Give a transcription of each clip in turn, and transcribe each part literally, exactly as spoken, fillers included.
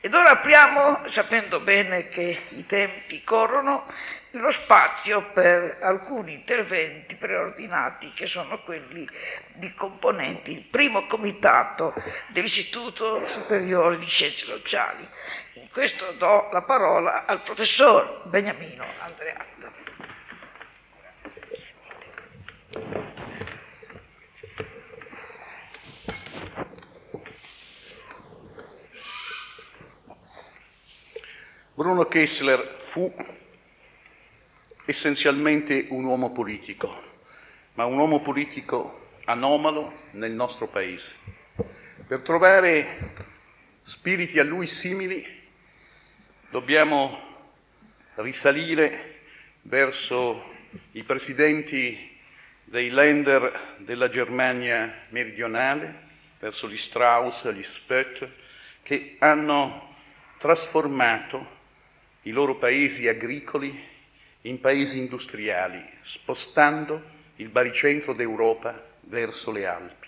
Ed ora apriamo, sapendo bene che i tempi corrono, lo spazio per alcuni interventi preordinati che sono quelli di componenti il primo comitato dell'Istituto Superiore di Scienze Sociali. In questo do la parola al professor Beniamino Andreatta. Bruno Kessler fu essenzialmente un uomo politico, ma un uomo politico anomalo nel nostro paese. Per trovare spiriti a lui simili dobbiamo risalire verso i presidenti dei Länder della Germania meridionale, verso gli Strauss, gli Spött, che hanno trasformato i loro paesi agricoli in paesi industriali, spostando il baricentro d'Europa verso le Alpi.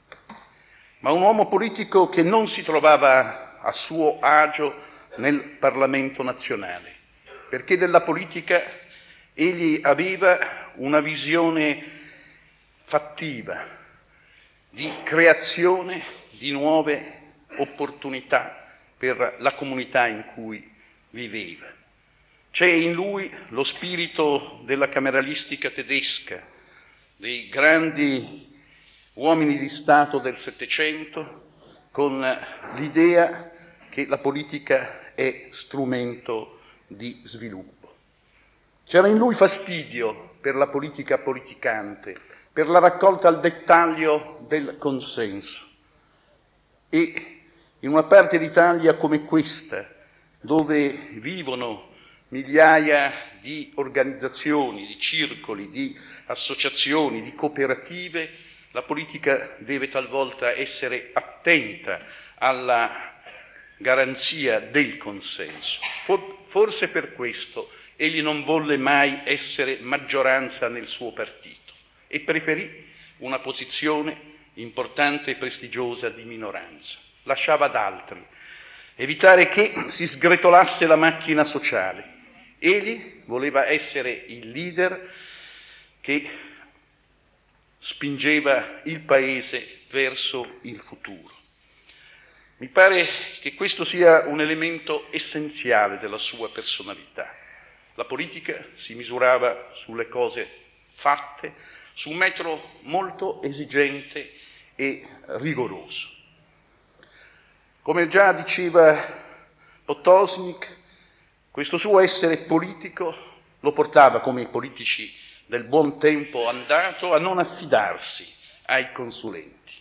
Ma un uomo politico che non si trovava a suo agio nel Parlamento nazionale, perché della politica egli aveva una visione fattiva di creazione di nuove opportunità per la comunità in cui viveva. C'è in lui lo spirito della cameralistica tedesca, dei grandi uomini di Stato del Settecento, con l'idea che la politica è strumento di sviluppo. C'era in lui fastidio per la politica politicante, per la raccolta al dettaglio del consenso. E in una parte d'Italia come questa, dove vivono migliaia di organizzazioni, di circoli, di associazioni, di cooperative, la politica deve talvolta essere attenta alla garanzia del consenso. Forse per questo egli non volle mai essere maggioranza nel suo partito e preferì una posizione importante e prestigiosa di minoranza. Lasciava ad altri evitare che si sgretolasse la macchina sociale. Egli voleva essere il leader che spingeva il paese verso il futuro. Mi pare che questo sia un elemento essenziale della sua personalità. La politica si misurava sulle cose fatte, su un metro molto esigente e rigoroso. Come già diceva Potocnik, questo suo essere politico lo portava, come i politici del buon tempo andato, a non affidarsi ai consulenti.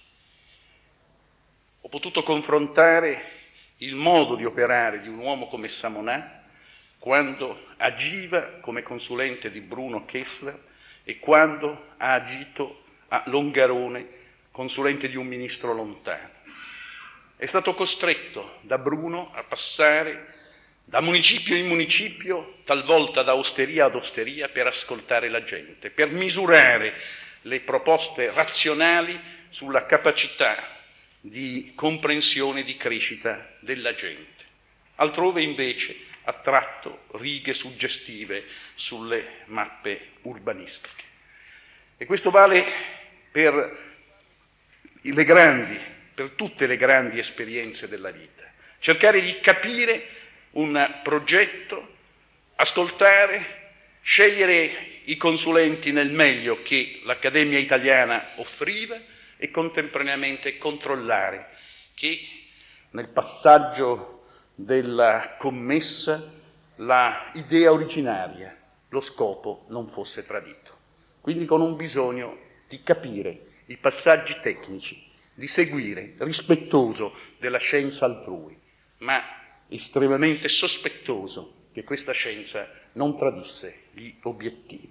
Ho potuto confrontare il modo di operare di un uomo come Samonà quando agiva come consulente di Bruno Kessler e quando ha agito a Longarone, consulente di un ministro lontano. È stato costretto da Bruno a passare da municipio in municipio, talvolta da osteria ad osteria, per ascoltare la gente, per misurare le proposte razionali sulla capacità di comprensione e di crescita della gente. Altrove invece ha tratto righe suggestive sulle mappe urbanistiche. E questo vale per le grandi, per tutte le grandi esperienze della vita. Cercare di capire un progetto, ascoltare, scegliere i consulenti nel meglio che l'Accademia Italiana offriva e contemporaneamente controllare che nel passaggio della commessa la idea originaria, lo scopo non fosse tradito. Quindi con un bisogno di capire i passaggi tecnici, di seguire, rispettoso della scienza altrui, ma estremamente sospettoso che questa scienza non tradisse gli obiettivi.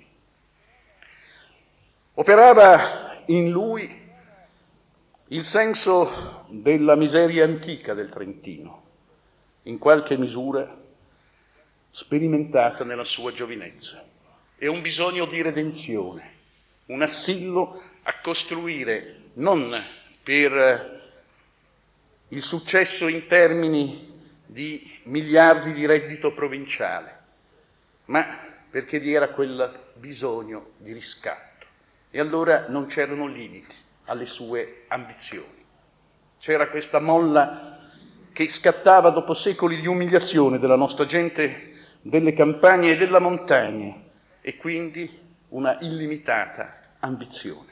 Operava in lui il senso della miseria antica del Trentino, in qualche misura sperimentata nella sua giovinezza, e un bisogno di redenzione, un assillo a costruire non per il successo in termini di miliardi di reddito provinciale, ma perché vi era quel bisogno di riscatto. E allora non c'erano limiti alle sue ambizioni. C'era questa molla che scattava dopo secoli di umiliazione della nostra gente delle campagne e della montagna, e quindi una illimitata ambizione.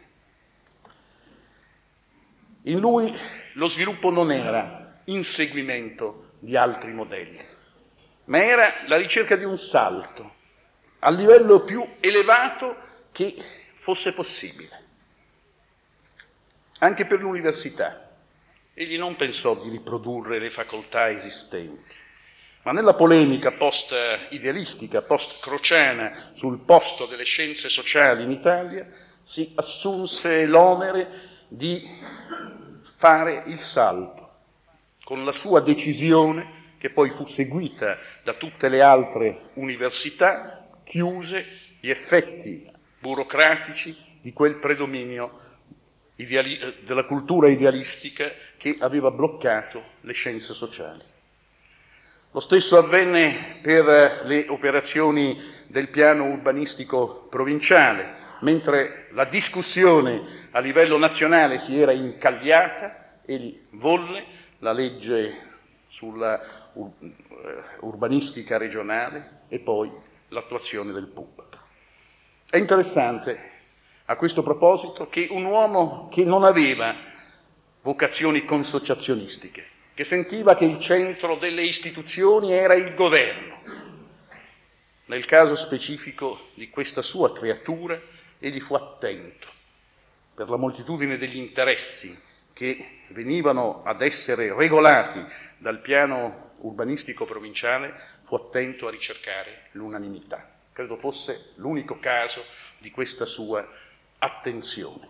In lui lo sviluppo non era inseguimento di altri modelli, ma era la ricerca di un salto al livello più elevato che fosse possibile. Anche per l'università. Egli non pensò di riprodurre le facoltà esistenti, ma nella polemica post-idealistica, post-crociana sul posto delle scienze sociali in Italia, si assunse l'onere di fare il salto, con la sua decisione, che poi fu seguita da tutte le altre università, chiuse gli effetti burocratici di quel predominio ideali- della cultura idealistica che aveva bloccato le scienze sociali. Lo stesso avvenne per le operazioni del piano urbanistico provinciale, mentre la discussione a livello nazionale si era incagliata, egli volle la legge sulla urbanistica regionale e poi l'attuazione del P U B. È interessante a questo proposito che un uomo che non aveva vocazioni consociazionistiche, che sentiva che il centro delle istituzioni era il governo, nel caso specifico di questa sua creatura, egli fu attento per la moltitudine degli interessi che venivano ad essere regolati dal piano urbanistico provinciale, fu attento a ricercare l'unanimità. Credo fosse l'unico caso di questa sua attenzione.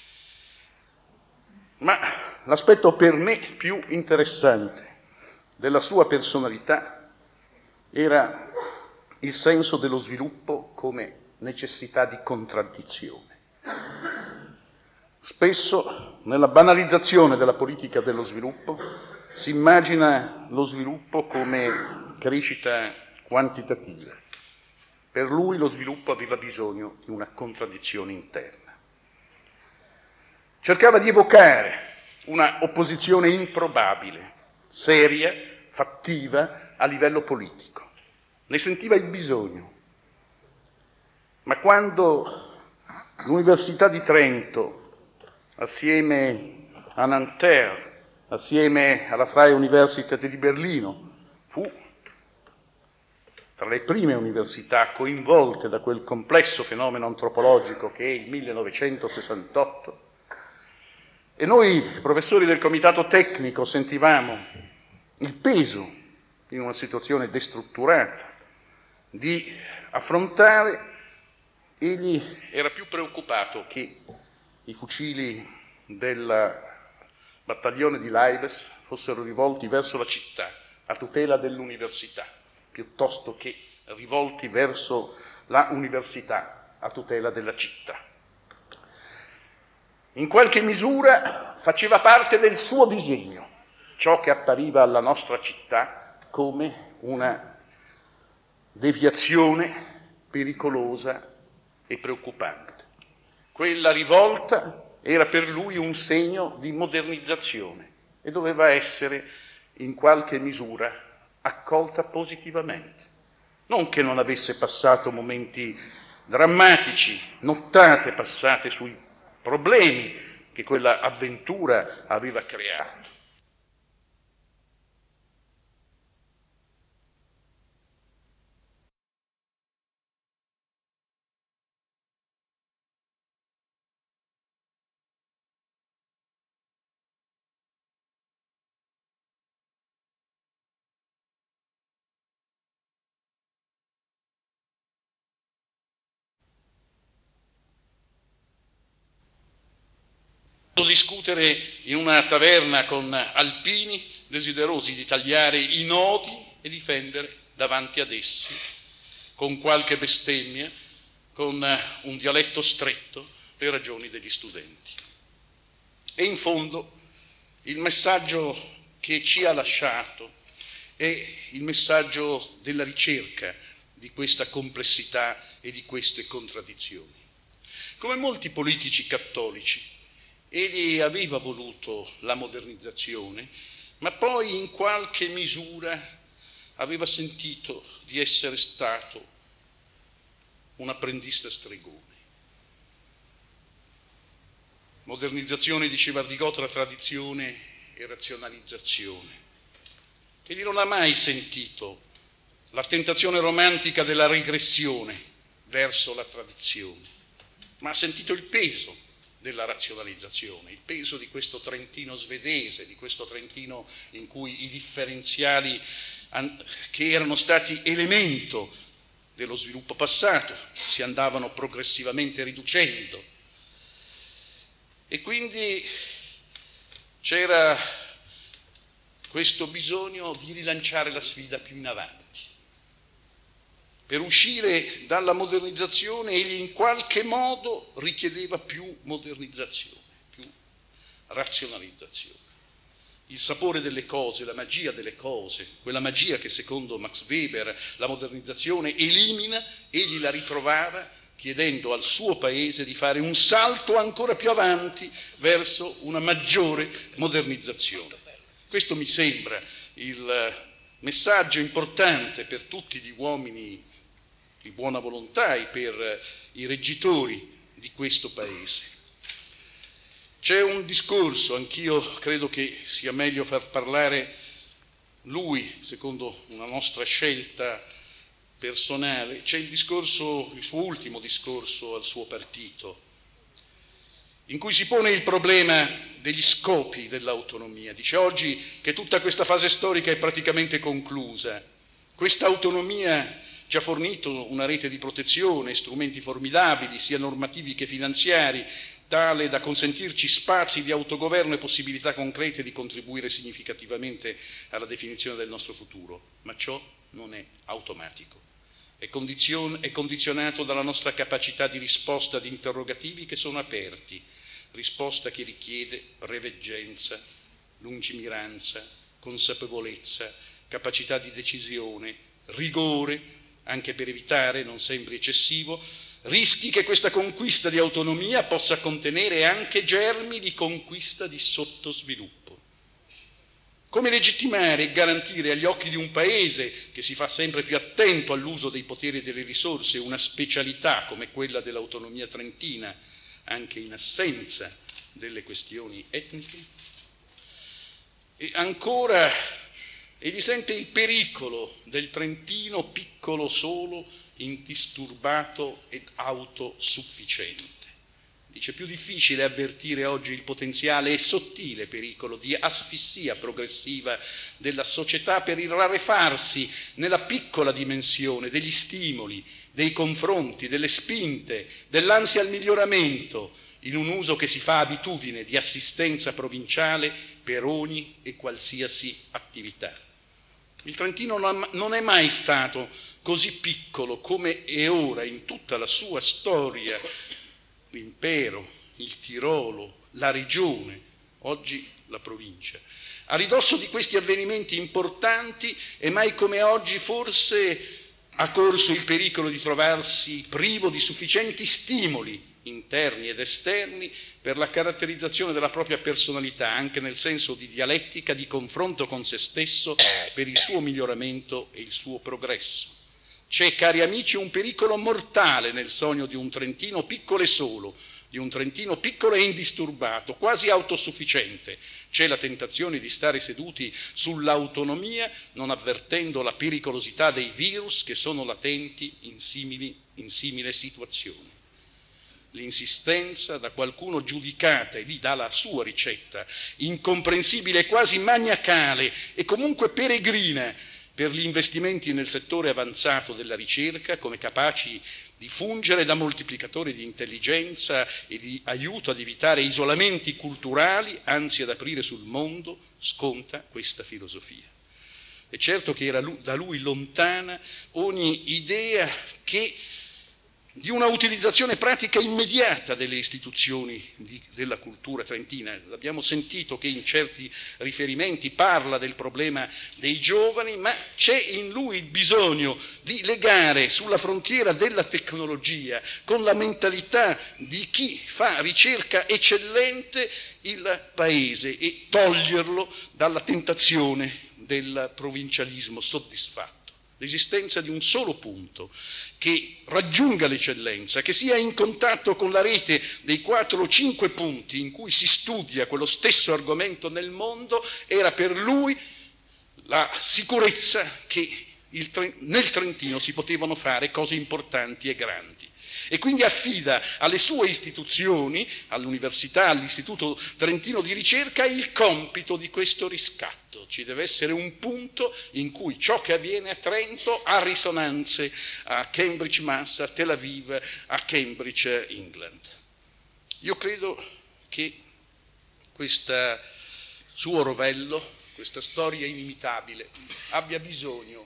Ma l'aspetto per me più interessante della sua personalità era il senso dello sviluppo come necessità di contraddizione. Spesso nella banalizzazione della politica dello sviluppo si immagina lo sviluppo come crescita quantitativa. Per lui lo sviluppo aveva bisogno di una contraddizione interna. Cercava di evocare una opposizione improbabile, seria, fattiva a livello politico. Ne sentiva il bisogno. Ma quando l'Università di Trento, assieme a Nanterre, assieme alla Freie Universität di Berlino, fu tra le prime università coinvolte da quel complesso fenomeno antropologico che è il millenovecentosessantotto, e noi, professori del comitato tecnico, sentivamo il peso in una situazione destrutturata di affrontare, egli era più preoccupato che i fucili del battaglione di Leibes fossero rivolti verso la città a tutela dell'università, piuttosto che rivolti verso la università a tutela della città. In qualche misura faceva parte del suo disegno ciò che appariva alla nostra città come una deviazione pericolosa e preoccupante. Quella rivolta era per lui un segno di modernizzazione e doveva essere in qualche misura accolta positivamente. Non che non avesse passato momenti drammatici, nottate passate sui problemi che quella avventura aveva creato. Discutere in una taverna con alpini desiderosi di tagliare i nodi e difendere davanti ad essi, con qualche bestemmia, con un dialetto stretto, le ragioni degli studenti. E in fondo il messaggio che ci ha lasciato è il messaggio della ricerca di questa complessità e di queste contraddizioni. Come molti politici cattolici, egli aveva voluto la modernizzazione, ma poi in qualche misura aveva sentito di essere stato un apprendista stregone. Modernizzazione, diceva Ardigò, tra tradizione e razionalizzazione. Egli non ha mai sentito la tentazione romantica della regressione verso la tradizione, ma ha sentito il peso della razionalizzazione, il peso di questo Trentino svedese, di questo Trentino in cui i differenziali che erano stati elemento dello sviluppo passato si andavano progressivamente riducendo. E quindi c'era questo bisogno di rilanciare la sfida più in avanti. Per uscire dalla modernizzazione egli in qualche modo richiedeva più modernizzazione, più razionalizzazione. Il sapore delle cose, la magia delle cose, quella magia che secondo Max Weber la modernizzazione elimina, egli la ritrovava chiedendo al suo paese di fare un salto ancora più avanti verso una maggiore modernizzazione. Questo mi sembra il messaggio importante per tutti gli uomini di buona volontà e per i reggitori di questo paese. C'è un discorso, anch'io credo che sia meglio far parlare lui, secondo una nostra scelta personale, c'è il discorso, il suo ultimo discorso al suo partito, in cui si pone il problema degli scopi dell'autonomia. Dice oggi che tutta questa fase storica è praticamente conclusa, questa autonomia ci ha fornito una rete di protezione, strumenti formidabili, sia normativi che finanziari, tale da consentirci spazi di autogoverno e possibilità concrete di contribuire significativamente alla definizione del nostro futuro. Ma ciò non è automatico, è, condizion- è condizionato dalla nostra capacità di risposta ad interrogativi che sono aperti, risposta che richiede preveggenza, lungimiranza, consapevolezza, capacità di decisione, rigore, anche per evitare, non sempre eccessivo, rischi che questa conquista di autonomia possa contenere anche germi di conquista di sottosviluppo. Come legittimare e garantire agli occhi di un paese che si fa sempre più attento all'uso dei poteri e delle risorse una specialità come quella dell'autonomia trentina, anche in assenza delle questioni etniche? E ancora, egli sente il pericolo del Trentino piccolo solo, indisturbato ed autosufficiente. Dice più difficile avvertire oggi il potenziale e sottile pericolo di asfissia progressiva della società per il rarefarsi nella piccola dimensione degli stimoli, dei confronti, delle spinte, dell'ansia al miglioramento, in un uso che si fa abitudine di assistenza provinciale per ogni e qualsiasi attività. Il Trentino non è mai stato così piccolo come è ora in tutta la sua storia, l'impero, il Tirolo, la regione, oggi la provincia. A ridosso di questi avvenimenti importanti e mai come oggi forse ha corso il pericolo di trovarsi privo di sufficienti stimoli interni ed esterni per la caratterizzazione della propria personalità, anche nel senso di dialettica, di confronto con se stesso per il suo miglioramento e il suo progresso. C'è, cari amici, un pericolo mortale nel sogno di un Trentino piccolo e solo, di un Trentino piccolo e indisturbato, quasi autosufficiente. C'è la tentazione di stare seduti sull'autonomia non avvertendo la pericolosità dei virus che sono latenti in simili, in simile situazione. L'insistenza da qualcuno giudicata, e lì dà la sua ricetta, incomprensibile, quasi maniacale e comunque peregrina per gli investimenti nel settore avanzato della ricerca come capaci di fungere da moltiplicatore di intelligenza e di aiuto ad evitare isolamenti culturali, anzi ad aprire sul mondo, sconta questa filosofia. È certo che era da lui lontana ogni idea che di una utilizzazione pratica immediata delle istituzioni di, della cultura trentina. Abbiamo sentito che in certi riferimenti parla del problema dei giovani, ma c'è in lui il bisogno di legare sulla frontiera della tecnologia con la mentalità di chi fa ricerca eccellente il paese e toglierlo dalla tentazione del provincialismo soddisfatto. L'esistenza di un solo punto che raggiunga l'eccellenza, che sia in contatto con la rete dei quattro o cinque punti in cui si studia quello stesso argomento nel mondo, era per lui la sicurezza che il, nel Trentino si potevano fare cose importanti e grandi. E quindi affida alle sue istituzioni, all'università, all'Istituto Trentino di Ricerca, il compito di questo riscatto. Ci deve essere un punto in cui ciò che avviene a Trento ha risonanze a Cambridge, Mass, a Tel Aviv, a Cambridge, England. Io credo che questo suo rovello, questa storia inimitabile, abbia bisogno,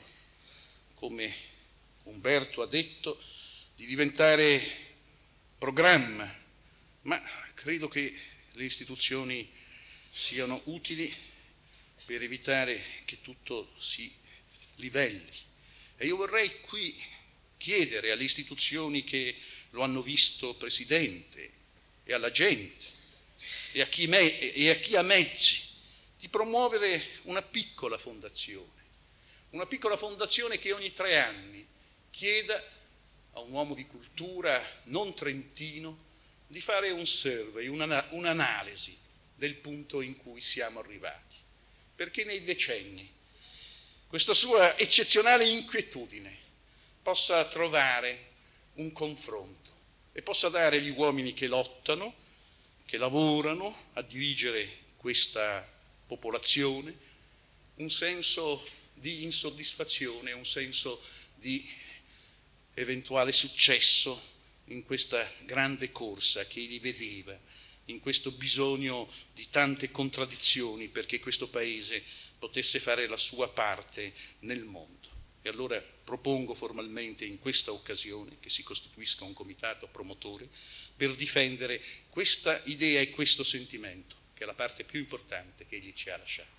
come Umberto ha detto, di diventare programma, ma credo che le istituzioni siano utili per evitare che tutto si livelli. E io vorrei qui chiedere alle istituzioni che lo hanno visto presidente e alla gente e a chi, me, e a chi ha mezzi di promuovere una piccola fondazione, una piccola fondazione che ogni tre anni chieda a un uomo di cultura non trentino di fare un survey, una, un'analisi del punto in cui siamo arrivati, perché nei decenni questa sua eccezionale inquietudine possa trovare un confronto e possa dare agli uomini che lottano, che lavorano a dirigere questa popolazione, un senso di insoddisfazione, un senso di eventuale successo in questa grande corsa che egli vedeva, in questo bisogno di tante contraddizioni perché questo paese potesse fare la sua parte nel mondo. E allora propongo formalmente in questa occasione che si costituisca un comitato promotore per difendere questa idea e questo sentimento, che è la parte più importante che egli ci ha lasciato.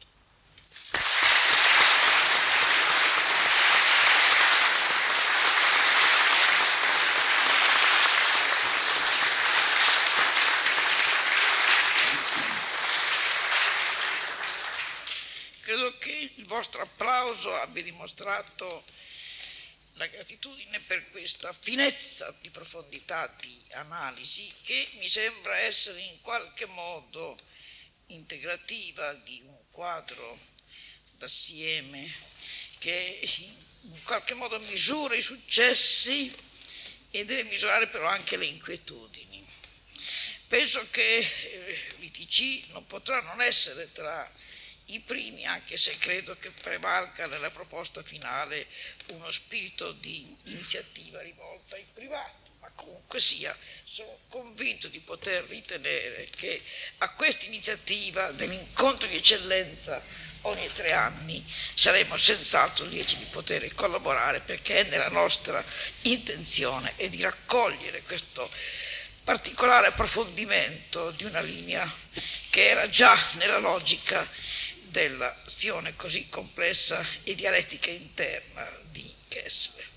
Credo che il vostro applauso abbia dimostrato la gratitudine per questa finezza di profondità di analisi che mi sembra essere in qualche modo integrativa di un quadro d'assieme che in qualche modo misura i successi e deve misurare però anche le inquietudini. Penso che eh, l'I T C non potrà non essere tra i primi, anche se credo che prevalga nella proposta finale uno spirito di iniziativa rivolta ai privati, ma comunque sia, sono convinto di poter ritenere che a questa iniziativa dell'incontro di eccellenza ogni tre anni saremo senz'altro lieti di poter collaborare, perché è nella nostra intenzione e di raccogliere questo particolare approfondimento di una linea che era già nella logica dell'azione così complessa e dialettica interna di Kessler.